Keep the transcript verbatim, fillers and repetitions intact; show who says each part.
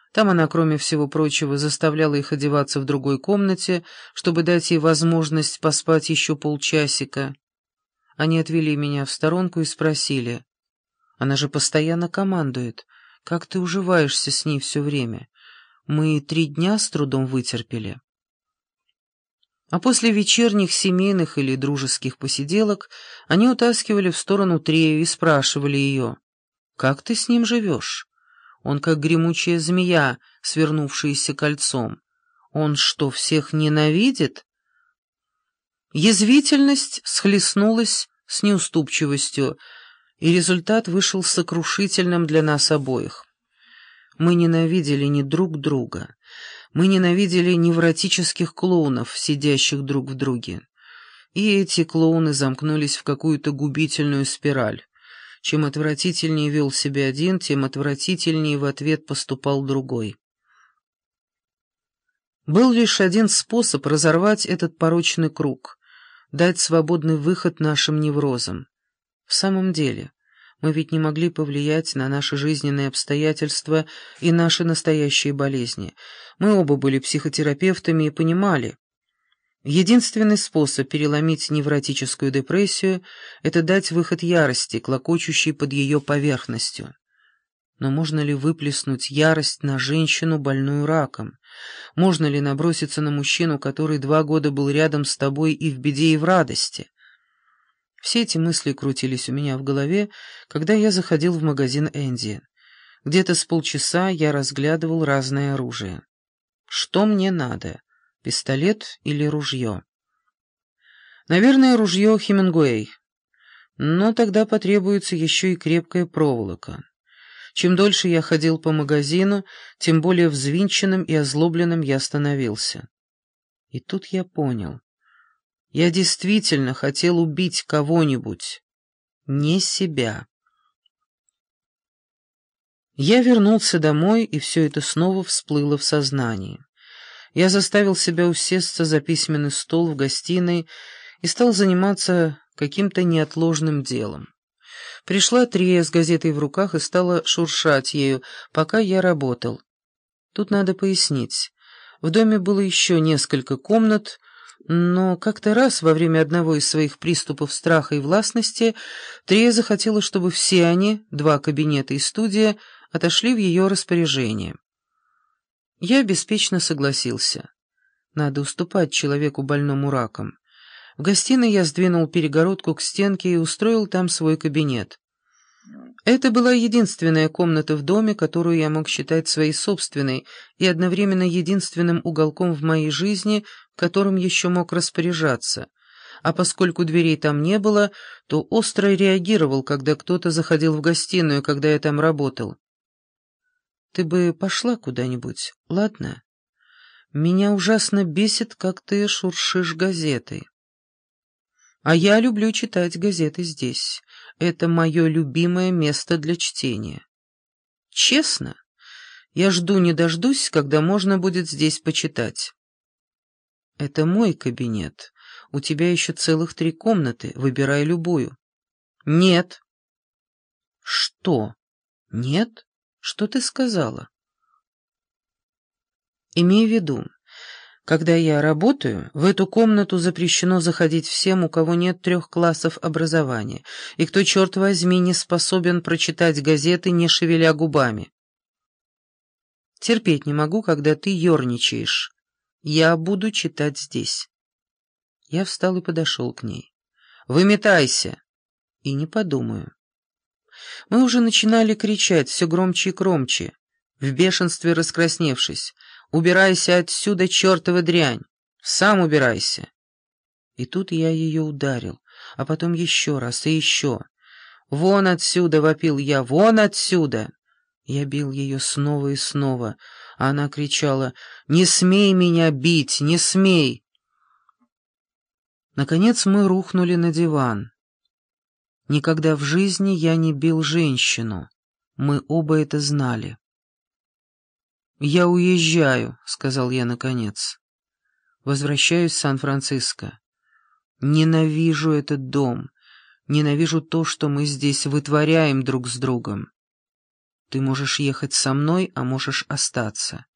Speaker 1: Там она, кроме всего прочего, заставляла их одеваться в другой комнате, чтобы дать ей возможность поспать еще полчасика. Они отвели меня в сторонку и спросили: «Она же постоянно командует. Как ты уживаешься с ней все время? Мы три дня с трудом вытерпели». А после вечерних семейных или дружеских посиделок они утаскивали в сторону Трею и спрашивали ее: «Как ты с ним живешь? Он как гремучая змея, свернувшаяся кольцом. Он что, всех ненавидит?» Язвительность схлестнулась с неуступчивостью, и результат вышел сокрушительным для нас обоих. Мы ненавидели не друг друга. Мы ненавидели невротических клоунов, сидящих друг в друге. И эти клоуны замкнулись в какую-то губительную спираль. Чем отвратительнее вел себя один, тем отвратительнее в ответ поступал другой. Был лишь один способ разорвать этот порочный круг — дать свободный выход нашим неврозам. В самом деле, мы ведь не могли повлиять на наши жизненные обстоятельства и наши настоящие болезни. Мы оба были психотерапевтами и понимали: единственный способ переломить невротическую депрессию — это дать выход ярости, клокочущей под ее поверхностью. Но можно ли выплеснуть ярость на женщину, больную раком? Можно ли наброситься на мужчину, который два года был рядом с тобой и в беде, и в радости? Все эти мысли крутились у меня в голове, когда я заходил в магазин Энди. Где-то с полчаса я разглядывал разное оружие. Что мне надо? Пистолет или ружье? Наверное, ружье Хемингуэй. Но тогда потребуется еще и крепкая проволока. Чем дольше я ходил по магазину, тем более взвинченным и озлобленным я становился. И тут я понял. Я действительно хотел убить кого-нибудь, не себя. Я вернулся домой, и все это снова всплыло в сознании. Я заставил себя усесться за письменный стол в гостиной и стал заниматься каким-то неотложным делом. Пришла Трия с газетой в руках и стала шуршать ею, пока я работал. Тут надо пояснить. В доме было еще несколько комнат, но как-то раз во время одного из своих приступов страха и властности Трия захотела, чтобы все они, два кабинета и студия, отошли в ее распоряжение. Я беспечно согласился. Надо уступать человеку, больному раком. В гостиной я сдвинул перегородку к стенке и устроил там свой кабинет. Это была единственная комната в доме, которую я мог считать своей собственной, и одновременно единственным уголком в моей жизни, которым еще мог распоряжаться. А поскольку дверей там не было, то остро реагировал, когда кто-то заходил в гостиную, когда я там работал. «Ты бы пошла куда-нибудь, ладно? Меня ужасно бесит, как ты шуршишь газетой. А я люблю читать газеты здесь. Это мое любимое место для чтения. Честно, я жду не дождусь, когда можно будет здесь почитать. Это мой кабинет. У тебя еще целых три комнаты. Выбирай любую». «Нет». «Что? Нет? Что ты сказала?» «Имей в виду, когда я работаю, в эту комнату запрещено заходить всем, у кого нет трех классов образования, и кто, черт возьми, не способен прочитать газеты, не шевеля губами. Терпеть не могу, когда ты ерничаешь. Я буду читать здесь». Я встал и подошел к ней. «Выметайся!» «И не подумаю». Мы уже начинали кричать все громче и громче, в бешенстве раскрасневшись: «Убирайся отсюда, чертова дрянь! Сам убирайся!» И тут я ее ударил, а потом еще раз и еще. «Вон отсюда!» — вопил я. «Вон отсюда!» Я бил ее снова и снова, а она кричала: «Не смей меня бить! Не смей!» Наконец мы рухнули на диван. Никогда в жизни я не бил женщину. Мы оба это знали. «Я уезжаю», — сказал я наконец. «Возвращаюсь в Сан-Франциско. Ненавижу этот дом. Ненавижу то, что мы здесь вытворяем друг с другом». Ты можешь ехать со мной, а можешь остаться.